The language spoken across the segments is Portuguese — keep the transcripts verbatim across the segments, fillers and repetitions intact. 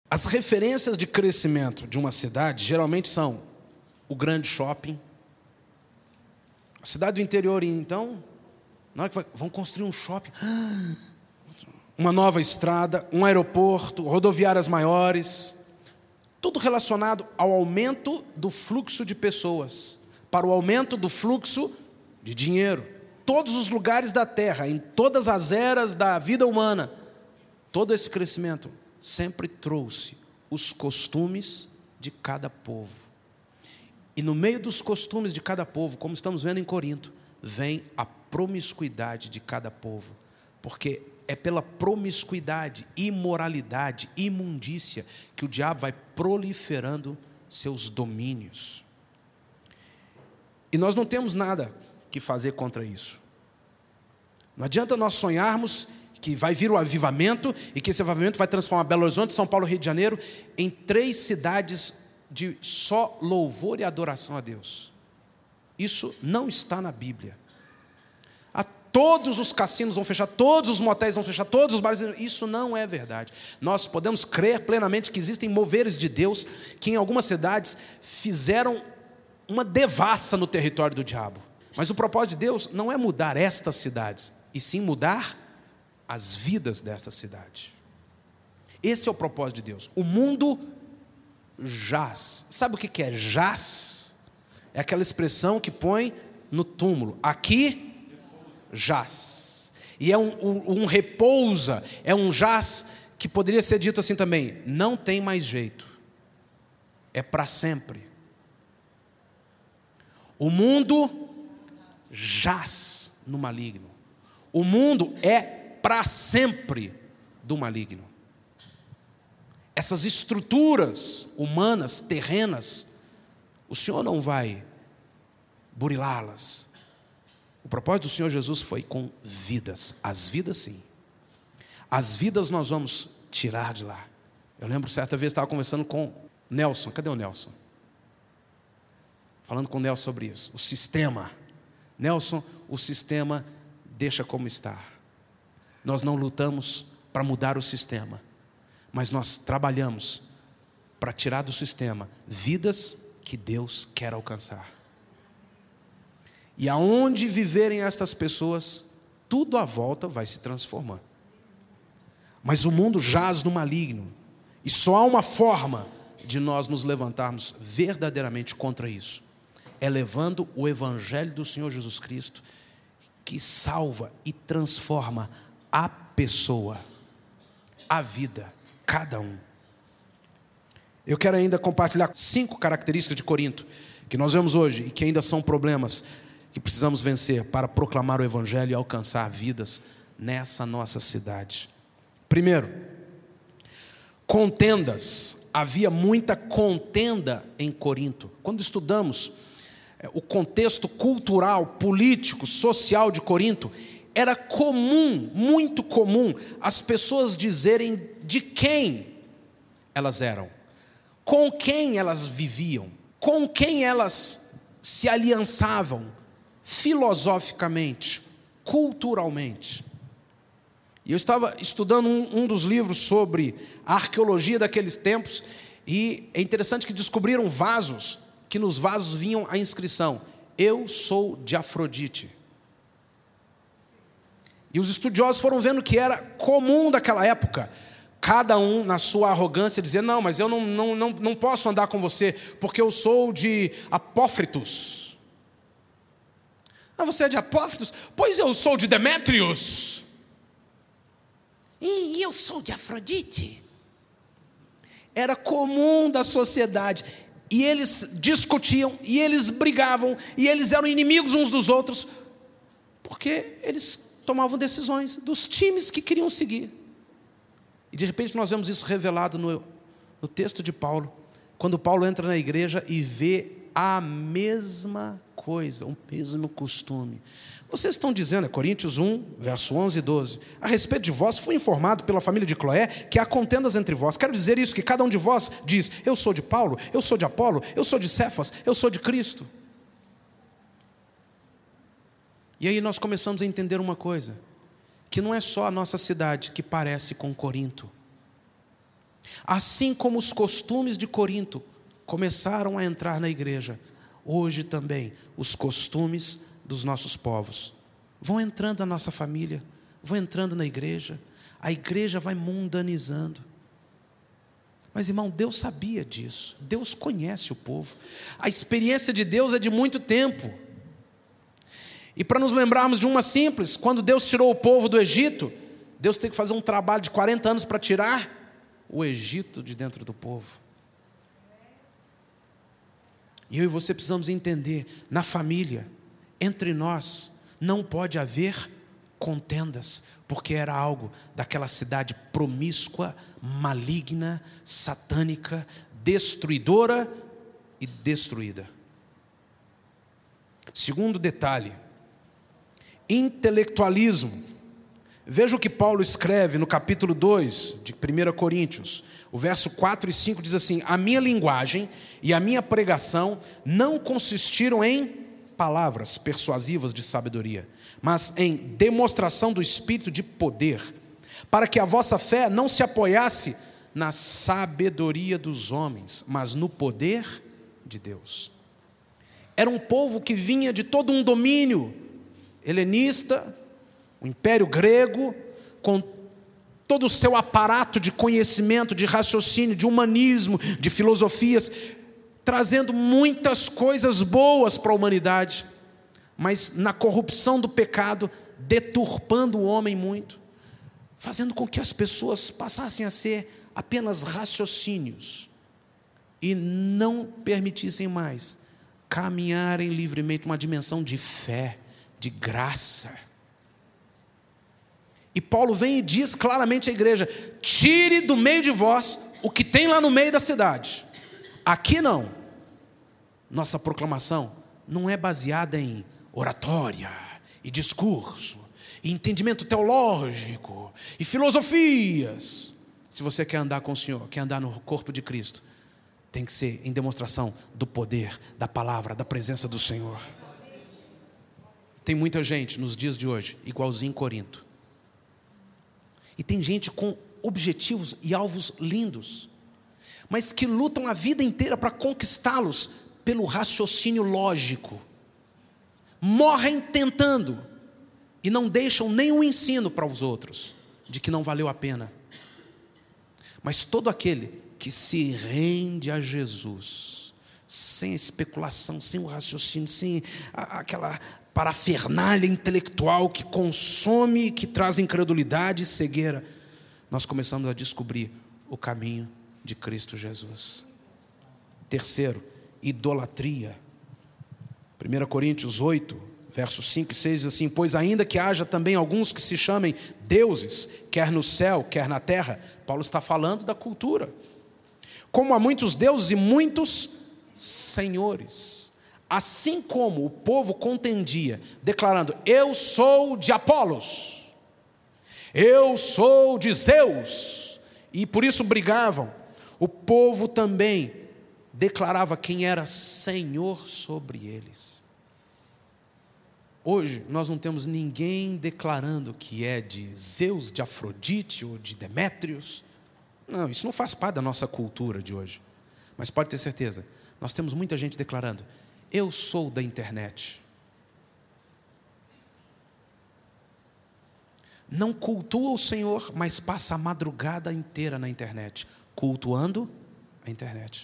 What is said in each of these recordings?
As referências de crescimento de uma cidade geralmente são o grande shopping. A cidade do interior, então, na hora que vai, vão construir um shopping, uma nova estrada, um aeroporto, rodoviárias maiores, tudo relacionado ao aumento do fluxo de pessoas, para o aumento do fluxo de dinheiro. Todos os lugares da terra, em todas as eras da vida humana, todo esse crescimento sempre trouxe os costumes de cada povo. E no meio dos costumes de cada povo, como estamos vendo em Corinto, vem a promiscuidade de cada povo. Porque é pela promiscuidade, imoralidade, imundícia, que o diabo vai proliferando seus domínios. E nós não temos nada que fazer contra isso. Não adianta nós sonharmos que vai vir o avivamento e que esse avivamento vai transformar Belo Horizonte, São Paulo, Rio de Janeiro em três cidades de só louvor e adoração a Deus. Isso não está na Bíblia. A todos os cassinos vão fechar, todos os motéis vão fechar, todos os bares. Isso não é verdade. Nós podemos crer plenamente que existem moveres de Deus que em algumas cidades fizeram uma devassa no território do diabo. Mas o propósito de Deus não é mudar estas cidades, e sim mudar as vidas desta cidade. Esse é o propósito de Deus. O mundo jaz. Sabe o que é jaz? É aquela expressão que põe no túmulo. Aqui jaz. E é um, um, um repousa, é um jaz que poderia ser dito assim também: não tem mais jeito. É para sempre. O mundo jaz no maligno. O mundo é para sempre do maligno. Essas estruturas humanas, terrenas, o Senhor não vai burilá-las. O propósito do Senhor Jesus foi com vidas. As vidas sim. As vidas nós vamos tirar de lá. Eu lembro certa vez estava conversando com Nelson. Cadê o Nelson? Falando com o Nelson sobre isso. O sistema. Nelson, o sistema deixa como está. Nós não lutamos para mudar o sistema, mas nós trabalhamos para tirar do sistema vidas que Deus quer alcançar. E aonde viverem estas pessoas, tudo à volta vai se transformar. Mas o mundo jaz no maligno, e só há uma forma de nós nos levantarmos verdadeiramente contra isso: é levando o evangelho do Senhor Jesus Cristo, que salva e transforma a pessoa, a vida, cada um. Eu quero ainda compartilhar cinco características de Corinto, que nós vemos hoje e que ainda são problemas que precisamos vencer para proclamar o evangelho e alcançar vidas nessa nossa cidade. Primeiro, contendas. Havia muita contenda em Corinto. Quando estudamos o contexto cultural, político, social de Corinto, era comum, muito comum, as pessoas dizerem de quem elas eram, com quem elas viviam, com quem elas se aliançavam, filosoficamente, culturalmente. E eu estava estudando um, um dos livros sobre a arqueologia daqueles tempos, e é interessante que descobriram vasos, que nos vasos vinham a inscrição: eu sou de Afrodite. E os estudiosos foram vendo que era comum daquela época, cada um na sua arrogância dizer: não, mas eu não, não, não, não posso andar com você, porque eu sou de Apófritos. Ah, você é de Apófritos? Pois eu sou de Demétrios. E eu sou de Afrodite. Era comum da sociedade. E eles discutiam, e eles brigavam, e eles eram inimigos uns dos outros, porque eles tomavam decisões dos times que queriam seguir. E de repente nós vemos isso revelado no, no texto de Paulo, quando Paulo entra na igreja e vê a mesma coisa, o mesmo costume. Vocês estão dizendo, é Coríntios um, verso onze e doze, a respeito de vós, fui informado pela família de Cloé que há contendas entre vós. Quero dizer isso, que cada um de vós diz: eu sou de Paulo, eu sou de Apolo, eu sou de Cefas, eu sou de Cristo. E aí nós começamos a entender uma coisa, que não é só a nossa cidade que parece com Corinto. Assim como os costumes de Corinto começaram a entrar na igreja, hoje também os costumes dos nossos povos vão entrando na nossa família, vão entrando na igreja, a igreja vai mundanizando. Mas, irmão, Deus sabia disso, Deus conhece o povo, a experiência de Deus é de muito tempo. E para nos lembrarmos de uma simples, quando Deus tirou o povo do Egito, Deus teve que fazer um trabalho de quarenta anos para tirar o Egito de dentro do povo. E eu e você precisamos entender, na família, entre nós, não pode haver contendas, porque era algo daquela cidade promíscua, maligna, satânica, destruidora e destruída. Segundo detalhe, intelectualismo. Veja o que Paulo escreve no capítulo dois de primeira Coríntios, o verso quatro e cinco diz assim: a minha linguagem e a minha pregação não consistiram em palavras persuasivas de sabedoria, mas em demonstração do Espírito de poder, para que a vossa fé não se apoiasse na sabedoria dos homens, mas no poder de Deus. Era um povo que vinha de todo um domínio helenista, o Império Grego, com todo o seu aparato de conhecimento, de raciocínio, de humanismo, de filosofias, trazendo muitas coisas boas para a humanidade, mas na corrupção do pecado, deturpando o homem muito, fazendo com que as pessoas passassem a ser apenas raciocínios e não permitissem mais caminharem livremente uma dimensão de fé, de graça. E Paulo vem e diz claramente à igreja: tire do meio de vós o que tem lá no meio da cidade. Aqui não. Nossa proclamação não é baseada em oratória e discurso, e entendimento teológico e filosofias. Se você quer andar com o Senhor, quer andar no corpo de Cristo, tem que ser em demonstração do poder, da palavra, da presença do Senhor. Tem muita gente nos dias de hoje, igualzinho em Corinto. E tem gente com objetivos e alvos lindos, mas que lutam a vida inteira para conquistá-los pelo raciocínio lógico. Morrem tentando e não deixam nenhum ensino para os outros de que não valeu a pena. Mas todo aquele que se rende a Jesus, sem especulação, sem o raciocínio, sem a, aquela parafernália intelectual que consome, que traz incredulidade e cegueira, nós começamos a descobrir o caminho de Cristo Jesus. Terceiro, idolatria. primeira Coríntios oito, versos cinco e seis diz assim: pois ainda que haja também alguns que se chamem deuses, quer no céu, quer na terra. Paulo está falando da cultura. Como há muitos deuses e muitos senhores. Assim como o povo contendia, declarando: eu sou de Apolos, eu sou de Zeus, e por isso brigavam, o povo também declarava quem era Senhor sobre eles. Hoje nós não temos ninguém declarando que é de Zeus, de Afrodite ou de Demétrios. Não, isso não faz parte da nossa cultura de hoje. Mas pode ter certeza, nós temos muita gente declarando: eu sou da internet. Não cultua o Senhor, mas passa a madrugada inteira na internet, cultuando a internet.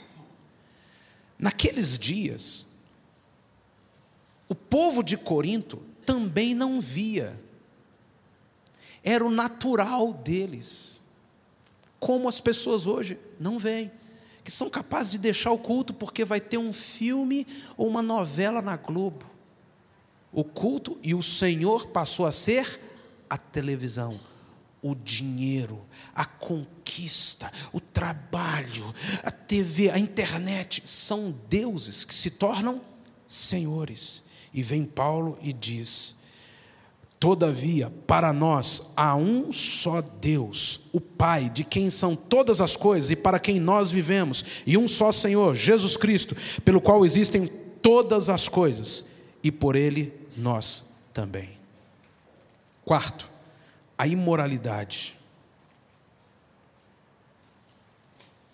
Naqueles dias, o povo de Corinto também não via. Era o natural deles. Como as pessoas hoje não veem. Que são capazes de deixar o culto porque vai ter um filme ou uma novela na Globo. O culto e o Senhor passou a ser a televisão, o dinheiro, a conquista, o trabalho, a T V, a internet. São deuses que se tornam senhores. E vem Paulo e diz: todavia, para nós há um só Deus, o Pai, de quem são todas as coisas e para quem nós vivemos, e um só Senhor, Jesus Cristo, pelo qual existem todas as coisas, e por Ele nós também. Quarto, a imoralidade.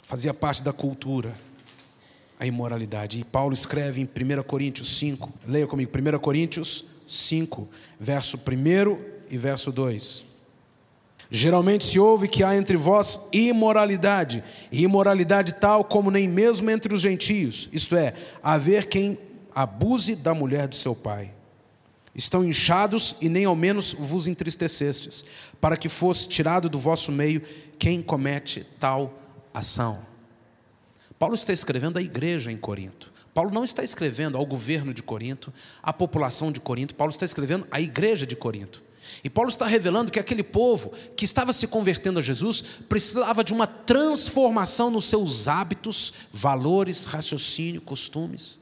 Fazia parte da cultura a imoralidade. E Paulo escreve em primeira Coríntios cinco, leia comigo, primeira Coríntios cinco, verso um e verso dois. Geralmente se ouve que há entre vós imoralidade, e imoralidade tal como nem mesmo entre os gentios, isto é, haver quem abuse da mulher de seu pai. Estão inchados e nem ao menos vos entristecestes, para que fosse tirado do vosso meio quem comete tal ação. Paulo está escrevendo à igreja em Corinto. Paulo não está escrevendo ao governo de Corinto, à população de Corinto. Paulo está escrevendo à igreja de Corinto. E Paulo está revelando que aquele povo que estava se convertendo a Jesus precisava de uma transformação nos seus hábitos, valores, raciocínio, costumes.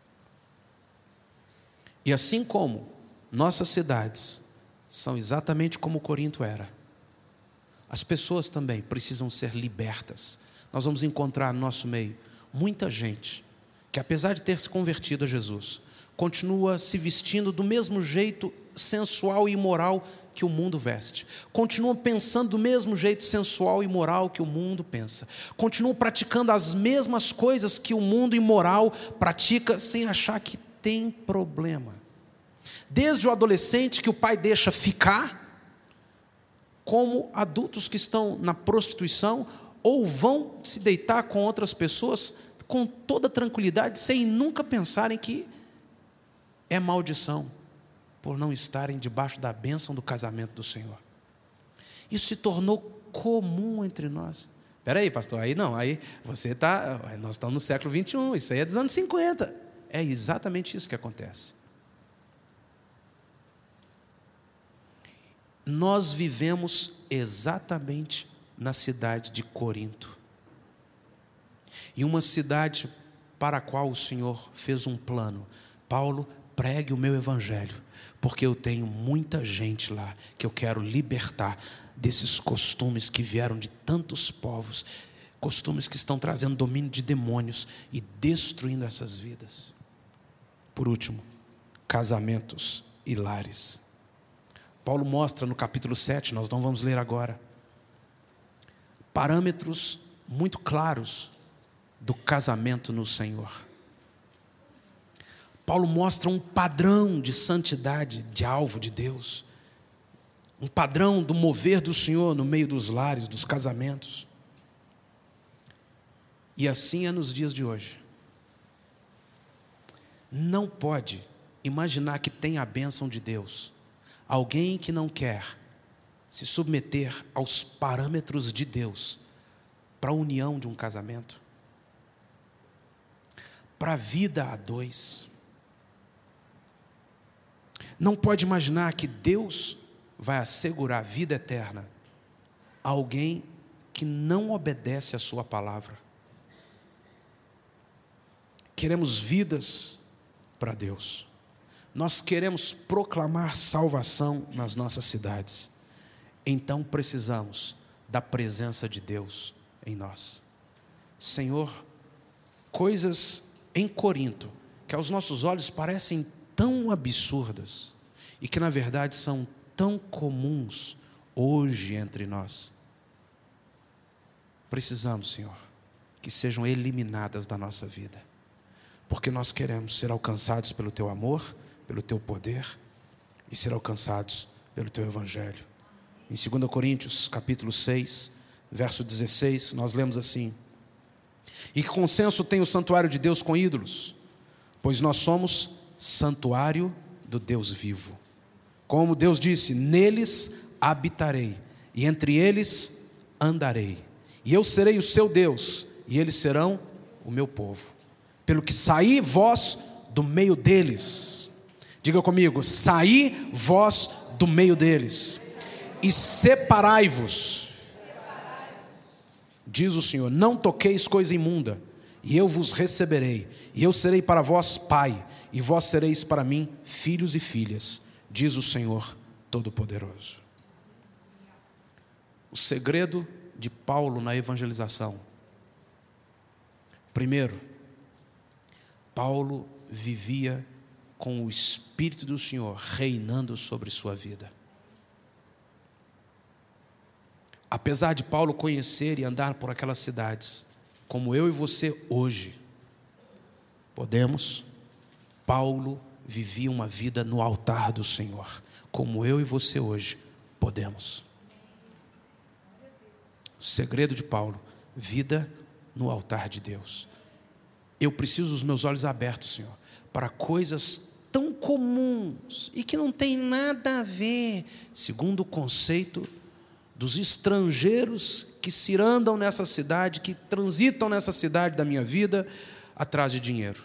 E assim como nossas cidades são exatamente como Corinto era, as pessoas também precisam ser libertas. Nós vamos encontrar no nosso meio muita gente que, apesar de ter se convertido a Jesus, continua se vestindo do mesmo jeito sensual e imoral que o mundo veste, continua pensando do mesmo jeito sensual e imoral que o mundo pensa, continua praticando as mesmas coisas que o mundo imoral pratica sem achar que tem problema. Desde o adolescente que o pai deixa ficar, como adultos que estão na prostituição ou vão se deitar com outras pessoas com toda tranquilidade, sem nunca pensarem que é maldição por não estarem debaixo da bênção do casamento do Senhor. Isso se tornou comum entre nós. Espera aí, pastor, aí não, aí você está, nós estamos no século vinte e um, isso aí é dos anos cinquenta. É exatamente isso que acontece. Nós vivemos exatamente na cidade de Corinto. E uma cidade para a qual o Senhor fez um plano. Paulo, pregue o meu evangelho, porque eu tenho muita gente lá que eu quero libertar desses costumes que vieram de tantos povos, costumes que estão trazendo domínio de demônios e destruindo essas vidas. Por último, casamentos e lares. Paulo mostra no capítulo sete, nós não vamos ler agora, parâmetros muito claros do casamento no Senhor. Paulo mostra um padrão de santidade, de alvo de Deus, um padrão do mover do Senhor no meio dos lares, dos casamentos. E assim é nos dias de hoje. Não pode imaginar que tem a bênção de Deus alguém que não quer se submeter aos parâmetros de Deus para a união de um casamento, para a vida a dois. Não pode imaginar que Deus vai assegurar vida eterna a alguém que não obedece a sua palavra. Queremos vidas para Deus. Nós queremos proclamar salvação nas nossas cidades. Então precisamos da presença de Deus em nós. Senhor, coisas em Corinto que aos nossos olhos parecem tão absurdas e que na verdade são tão comuns hoje entre nós. Precisamos, Senhor, que sejam eliminadas da nossa vida, porque nós queremos ser alcançados pelo Teu amor, pelo Teu poder e ser alcançados pelo Teu Evangelho. Em segunda Coríntios, capítulo seis, verso dezesseis, nós lemos assim: e que consenso tem o santuário de Deus com ídolos? Pois nós somos santuário do Deus vivo. Como Deus disse, neles habitarei, e entre eles andarei. E eu serei o seu Deus, e eles serão o meu povo. Pelo que saí vós do meio deles. Diga comigo, saí vós do meio deles. E separai-vos. Diz o Senhor, não toqueis coisa imunda, e eu vos receberei, e eu serei para vós pai, e vós sereis para mim filhos e filhas, diz o Senhor Todo-Poderoso. O segredo de Paulo na evangelização. Primeiro, Paulo vivia com o Espírito do Senhor reinando sobre sua vida. Apesar de Paulo conhecer e andar por aquelas cidades, como eu e você hoje podemos, Paulo vivia uma vida no altar do Senhor, como eu e você hoje podemos. O segredo de Paulo, vida no altar de Deus. Eu preciso dos meus olhos abertos, Senhor, para coisas tão comuns e que não tem nada a ver, segundo o conceito dos estrangeiros que se andam nessa cidade, que transitam nessa cidade da minha vida, atrás de dinheiro.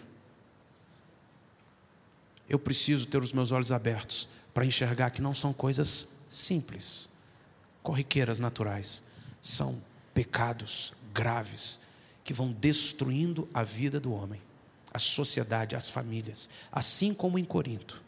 Eu preciso ter os meus olhos abertos para enxergar que não são coisas simples, corriqueiras, naturais. São pecados graves que vão destruindo a vida do homem, a sociedade, as famílias, assim como em Corinto.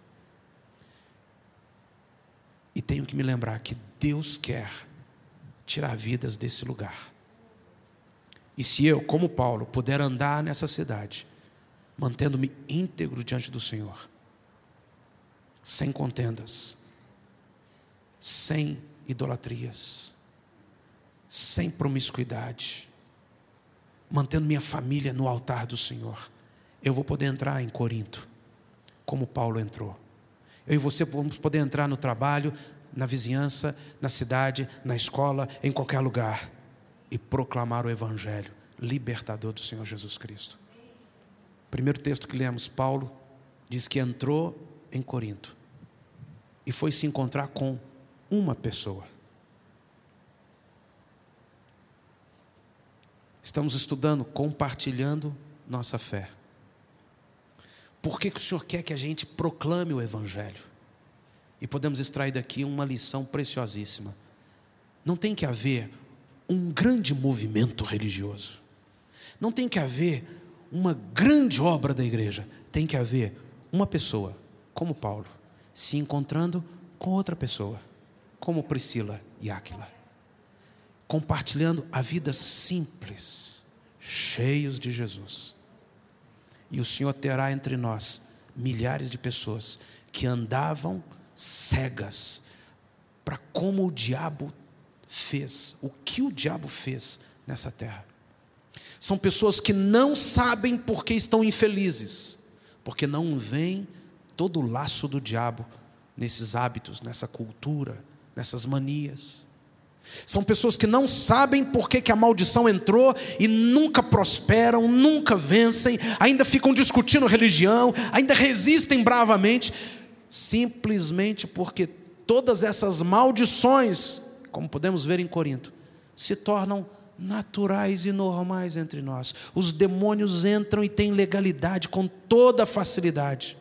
E tenho que me lembrar que Deus quer tirar vidas desse lugar. E se eu, como Paulo, puder andar nessa cidade, mantendo-me íntegro diante do Senhor, sem contendas, sem idolatrias, sem promiscuidade, mantendo minha família no altar do Senhor, eu vou poder entrar em Corinto, como Paulo entrou. Eu e você vamos poder entrar no trabalho, na vizinhança, na cidade, na escola, em qualquer lugar, e proclamar o Evangelho libertador do Senhor Jesus Cristo. Primeiro texto que lemos, Paulo diz que entrou em Corinto e foi se encontrar com uma pessoa. Estamos estudando, compartilhando nossa fé. Por que que o Senhor quer que a gente proclame o Evangelho? E podemos extrair daqui uma lição preciosíssima. Não tem que haver um grande movimento religioso. Não tem que haver uma grande obra da igreja. Tem que haver uma pessoa, como Paulo, se encontrando com outra pessoa, como Priscila e Áquila, compartilhando a vida simples, cheios de Jesus. E o Senhor terá entre nós milhares de pessoas que andavam cegas para como o diabo fez, o que o diabo fez nessa terra. São pessoas que não sabem por que estão infelizes, porque não veem todo o laço do diabo nesses hábitos, nessa cultura, nessas manias. São pessoas que não sabem por que que a maldição entrou e nunca prosperam, nunca vencem, ainda ficam discutindo religião, ainda resistem bravamente, simplesmente porque todas essas maldições, como podemos ver em Corinto, se tornam naturais e normais entre nós. Os demônios entram e têm legalidade com toda facilidade.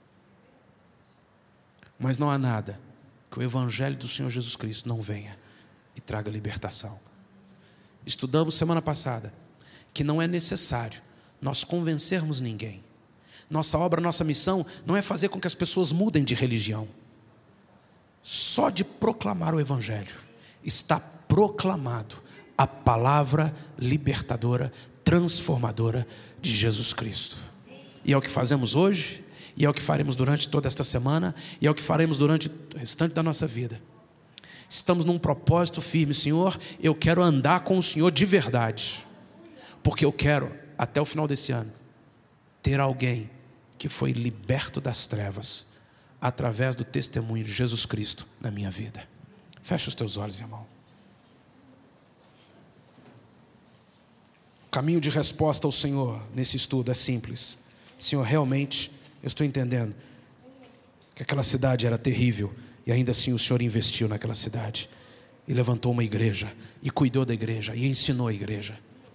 Mas não há nada que o Evangelho do Senhor Jesus Cristo não venha e traga libertação. Estudamos semana passada que não é necessário nós convencermos ninguém. Nossa obra, nossa missão não é fazer com que as pessoas mudem de religião. Só de proclamar o Evangelho está proclamado a palavra libertadora, transformadora de Jesus Cristo. E é o que fazemos hoje, e é o que faremos durante toda esta semana, e é o que faremos durante o restante da nossa vida. Estamos num propósito firme. Senhor, eu quero andar com o Senhor de verdade, porque eu quero, até o final desse ano, ter alguém que foi liberto das trevas através do testemunho de Jesus Cristo na minha vida. Fecha os teus olhos, irmão. O caminho de resposta ao Senhor nesse estudo é simples. Senhor, realmente eu estou entendendo que aquela cidade era terrível, e ainda assim o Senhor investiu naquela cidade e levantou uma igreja, e cuidou da igreja, e ensinou a igreja.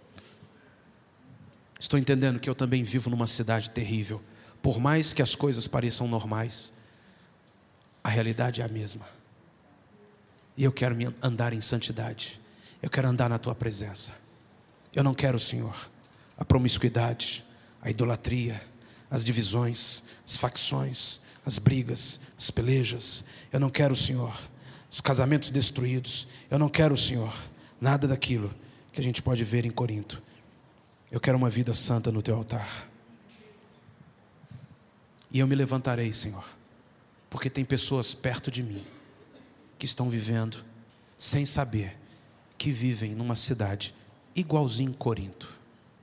Estou entendendo que eu também vivo numa cidade terrível. Por mais que as coisas pareçam normais, a realidade é a mesma. E eu quero andar em santidade. Eu quero andar na Tua presença. Eu não quero, Senhor, a promiscuidade, a idolatria, as divisões, as facções, as brigas, as pelejas. Eu não quero, Senhor, os casamentos destruídos. Eu não quero, Senhor, nada daquilo que a gente pode ver em Corinto. Eu quero uma vida santa no Teu altar. E eu me levantarei, Senhor, porque tem pessoas perto de mim que estão vivendo sem saber que vivem numa cidade igualzinho Corinto.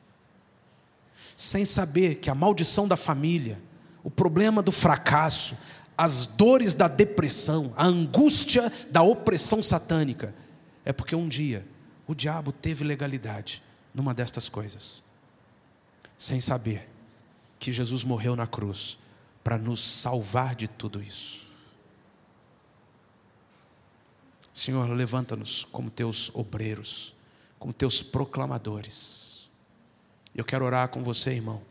sem saber que a maldição da família, o problema do fracasso, as dores da depressão, a angústia da opressão satânica, é porque um dia o diabo teve legalidade numa destas coisas, sem saber que Jesus morreu na cruz para nos salvar de tudo isso. Senhor, levanta-nos como teus obreiros, como teus proclamadores. Eu quero orar com você, irmão.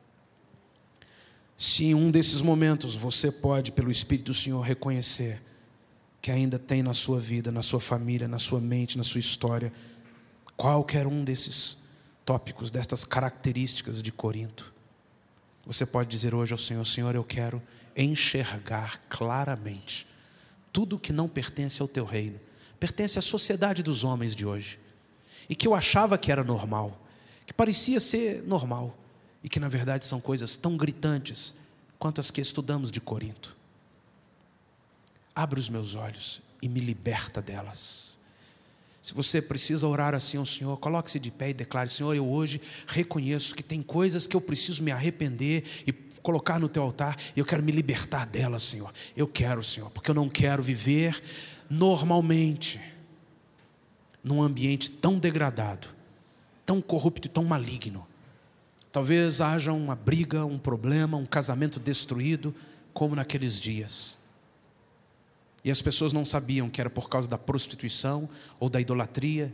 Se em um desses momentos você pode, pelo Espírito do Senhor, reconhecer que ainda tem na sua vida, na sua família, na sua mente, na sua história, qualquer um desses tópicos, destas características de Corinto, você pode dizer hoje ao Senhor: Senhor, eu quero enxergar claramente tudo que não pertence ao teu reino, pertence à sociedade dos homens de hoje, e que eu achava que era normal, que parecia ser normal, e que na verdade são coisas tão gritantes quanto as que estudamos de Corinto. Abre os meus olhos e me liberta delas. Se você precisa orar assim ao Senhor, coloque-se de pé e declare: Senhor, eu hoje reconheço que tem coisas que eu preciso me arrepender e colocar no teu altar, e eu quero me libertar delas, Senhor. Eu quero, Senhor, porque eu não quero viver normalmente num ambiente tão degradado, tão corrupto e tão maligno. Talvez haja uma briga, um problema, um casamento destruído, como naqueles dias. E as pessoas não sabiam que era por causa da prostituição ou da idolatria.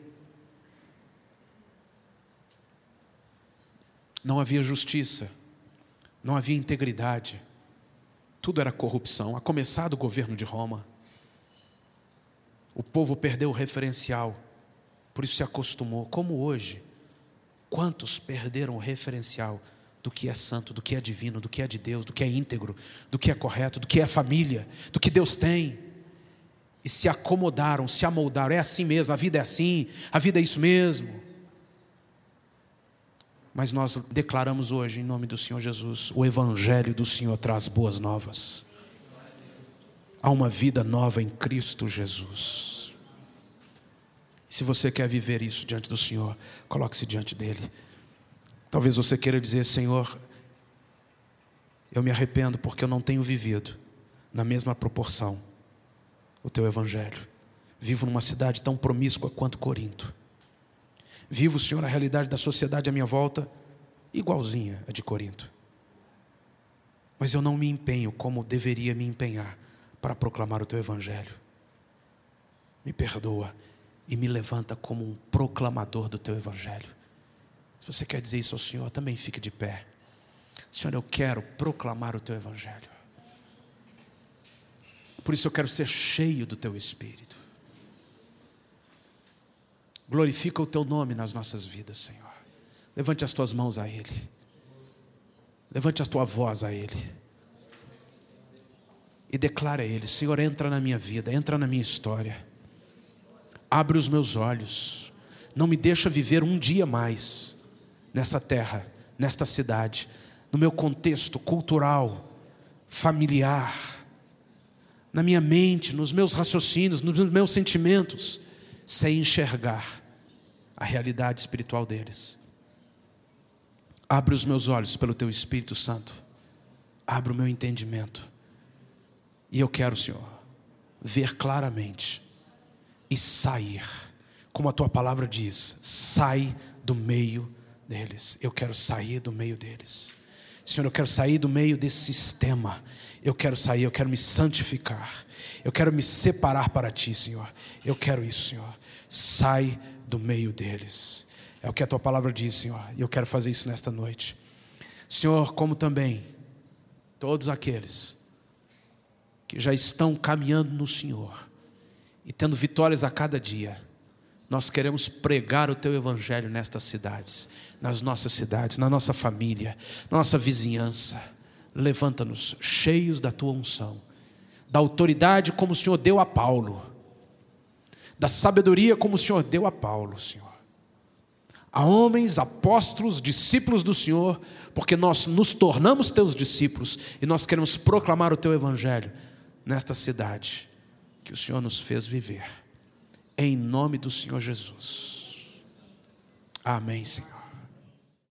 Não havia justiça, não havia integridade, tudo era corrupção, a começar do governo de Roma. O povo perdeu o referencial, por isso se acostumou. Como hoje, quantos perderam o referencial do que é santo, do que é divino, do que é de Deus, do que é íntegro, do que é correto, do que é família, do que Deus tem, e se acomodaram, se amoldaram. É assim mesmo, a vida é assim, a vida é isso mesmo. Mas nós declaramos hoje, em nome do Senhor Jesus, o Evangelho do Senhor traz boas novas. Há uma vida nova em Cristo Jesus. Se você quer viver isso diante do Senhor, coloque-se diante dele. Talvez você queira dizer: Senhor, eu me arrependo porque eu não tenho vivido na mesma proporção o teu Evangelho. Vivo numa cidade tão promíscua quanto Corinto. Vivo, Senhor, a realidade da sociedade à minha volta igualzinha a de Corinto. Mas eu não me empenho como deveria me empenhar para proclamar o teu Evangelho. Me perdoa e me levanta como um proclamador do teu Evangelho. Se você quer dizer isso ao Senhor, também fique de pé. Senhor, eu quero proclamar o teu Evangelho. Por isso eu quero ser cheio do teu Espírito. Glorifica o teu nome nas nossas vidas, Senhor. Levante as tuas mãos a Ele. Levante a tua voz a Ele. E declara a Ele: Senhor, entra na minha vida, entra na minha história. Abre os meus olhos. Não me deixa viver um dia mais nessa terra, nesta cidade, no meu contexto cultural, familiar, na minha mente, nos meus raciocínios, nos meus sentimentos, sem enxergar a realidade espiritual deles. Abre os meus olhos pelo teu Espírito Santo. Abre o meu entendimento. E eu quero, Senhor, ver claramente e sair, como a tua palavra diz: sai do meio deles. Eu quero sair do meio deles. Senhor, eu quero sair do meio desse sistema. Eu quero sair, eu quero me santificar. Eu quero me separar para ti, Senhor. Eu quero isso, Senhor. Sai do meio deles. É o que a tua palavra diz, Senhor. E eu quero fazer isso nesta noite. Senhor, como também todos aqueles que já estão caminhando no Senhor e tendo vitórias a cada dia, nós queremos pregar o teu Evangelho nestas cidades, nas nossas cidades, na nossa família, na nossa vizinhança. Levanta-nos cheios da tua unção, da autoridade como o Senhor deu a Paulo, da sabedoria como o Senhor deu a Paulo, Senhor. A homens, apóstolos, discípulos do Senhor, porque nós nos tornamos teus discípulos e nós queremos proclamar o teu Evangelho nesta cidade que o Senhor nos fez viver. Em nome do Senhor Jesus. Amém, Senhor.